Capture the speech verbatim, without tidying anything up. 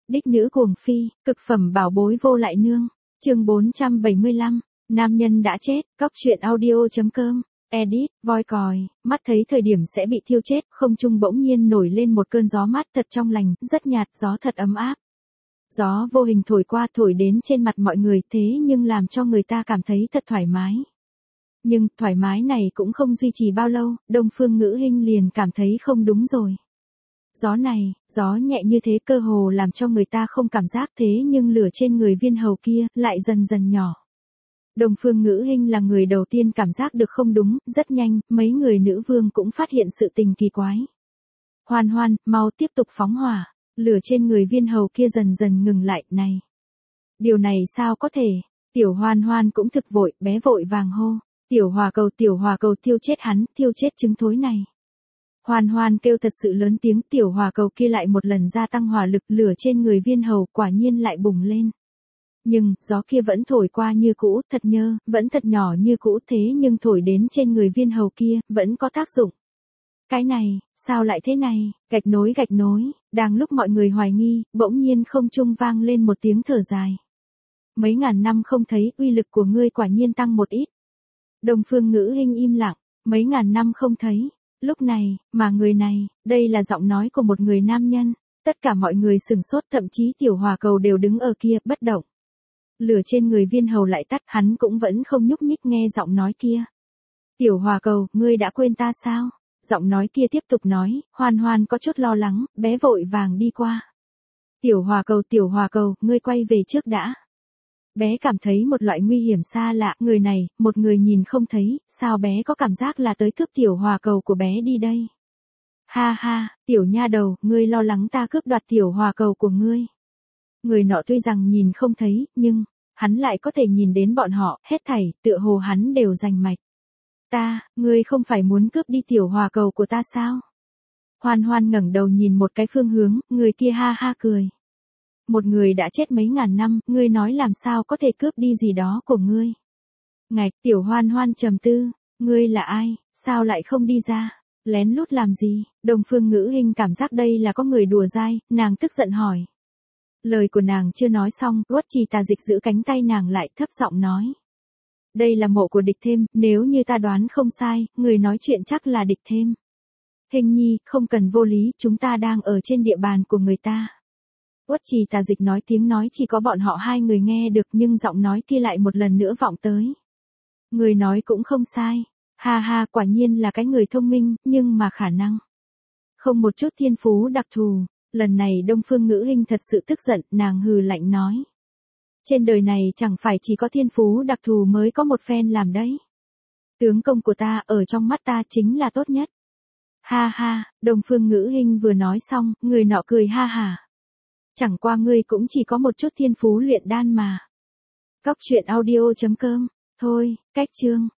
Đích nữ cuồng phi, cực phẩm bảo bối vô lại nương. Chương bốn trăm bảy mươi lăm, nam nhân đã chết, cóc truyện audio.com. Edit, voi còi, mắt thấy thời điểm sẽ bị thiêu chết, không trung bỗng nhiên nổi lên một cơn gió mát thật trong lành, rất nhạt, gió thật ấm áp. Gió vô hình thổi qua thổi đến trên mặt mọi người thế nhưng làm cho người ta cảm thấy thật thoải mái. Nhưng, thoải mái này cũng không duy trì bao lâu, Đông Phương Ngữ Hinh liền cảm thấy không đúng rồi. Gió này, gió nhẹ như thế cơ hồ làm cho người ta không cảm giác thế nhưng lửa trên người viên hầu kia lại dần dần nhỏ. Đông Phương Ngữ Hinh là người đầu tiên cảm giác được không đúng, rất nhanh, mấy người nữ vương cũng phát hiện sự tình kỳ quái. Hoan Hoan, mau tiếp tục phóng hỏa, lửa trên người viên hầu kia dần dần ngừng lại, này. Điều này sao có thể, tiểu Hoan Hoan cũng thực vội, bé vội vàng hô, tiểu hòa cầu tiểu hòa cầu thiêu chết hắn, thiêu chết trứng thối này. Hoan Hoan kêu thật sự lớn tiếng, tiểu hòa cầu kia lại một lần gia tăng hỏa lực, lửa trên người viên hầu quả nhiên lại bùng lên. Nhưng, gió kia vẫn thổi qua như cũ, thật nhơ, vẫn thật nhỏ như cũ thế nhưng thổi đến trên người viên hầu kia, vẫn có tác dụng. Cái này, sao lại thế này, gạch nối gạch nối, đang lúc mọi người hoài nghi, bỗng nhiên không trung vang lên một tiếng thở dài. Mấy ngàn năm không thấy, uy lực của ngươi quả nhiên tăng một ít. Đông Phương Ngữ Hinh im lặng, mấy ngàn năm không thấy. Lúc này, mà người này, đây là giọng nói của một người nam nhân. Tất cả mọi người sửng sốt, thậm chí tiểu hòa cầu đều đứng ở kia, bất động. Lửa trên người viên hầu lại tắt, hắn cũng vẫn không nhúc nhích nghe giọng nói kia. Tiểu hòa cầu, ngươi đã quên ta sao? Giọng nói kia tiếp tục nói, Hoan Hoan có chút lo lắng, bé vội vàng đi qua. Tiểu hòa cầu tiểu hòa cầu, ngươi quay về trước đã. Bé cảm thấy một loại nguy hiểm xa lạ, người này, một người nhìn không thấy, sao bé có cảm giác là tới cướp tiểu hòa cầu của bé đi đây. Ha ha, tiểu nha đầu, ngươi lo lắng ta cướp đoạt tiểu hòa cầu của ngươi. Người nọ tuy rằng nhìn không thấy, nhưng, hắn lại có thể nhìn đến bọn họ, hết thảy, tựa hồ hắn đều rành mạch. Ta, ngươi không phải muốn cướp đi tiểu hòa cầu của ta sao? Hoan Hoan ngẩng đầu nhìn một cái phương hướng, người kia ha ha cười. Một người đã chết mấy ngàn năm, ngươi nói làm sao có thể cướp đi gì đó của ngươi. Ngạch, tiểu Hoan Hoan trầm tư, ngươi là ai, sao lại không đi ra, lén lút làm gì? Đông Phương Ngữ Hinh cảm giác đây là có người đùa dai, nàng tức giận hỏi. Lời của nàng chưa nói xong, Uất Trì Tà Dịch giữ cánh tay nàng lại, thấp giọng nói. Đây là mộ của Địch Thêm, nếu như ta đoán không sai, người nói chuyện chắc là Địch Thêm. Hình nhi, không cần vô lý, chúng ta đang ở trên địa bàn của người ta. Uất Trì Tà Dịch nói, tiếng nói chỉ có bọn họ hai người nghe được nhưng giọng nói kia lại một lần nữa vọng tới. Người nói cũng không sai, ha ha, quả nhiên là cái người thông minh, nhưng mà khả năng. Không một chút thiên phú đặc thù, lần này Đông Phương Ngữ Hinh thật sự tức giận, nàng hừ lạnh nói. Trên đời này chẳng phải chỉ có thiên phú đặc thù mới có một phen làm đấy. Tướng công của ta ở trong mắt ta chính là tốt nhất. Ha ha, Đông Phương Ngữ Hinh vừa nói xong, người nọ cười ha hả. Chẳng qua ngươi cũng chỉ có một chút thiên phú luyện đan mà. Cóc truyện audio.com, thôi, cách chương.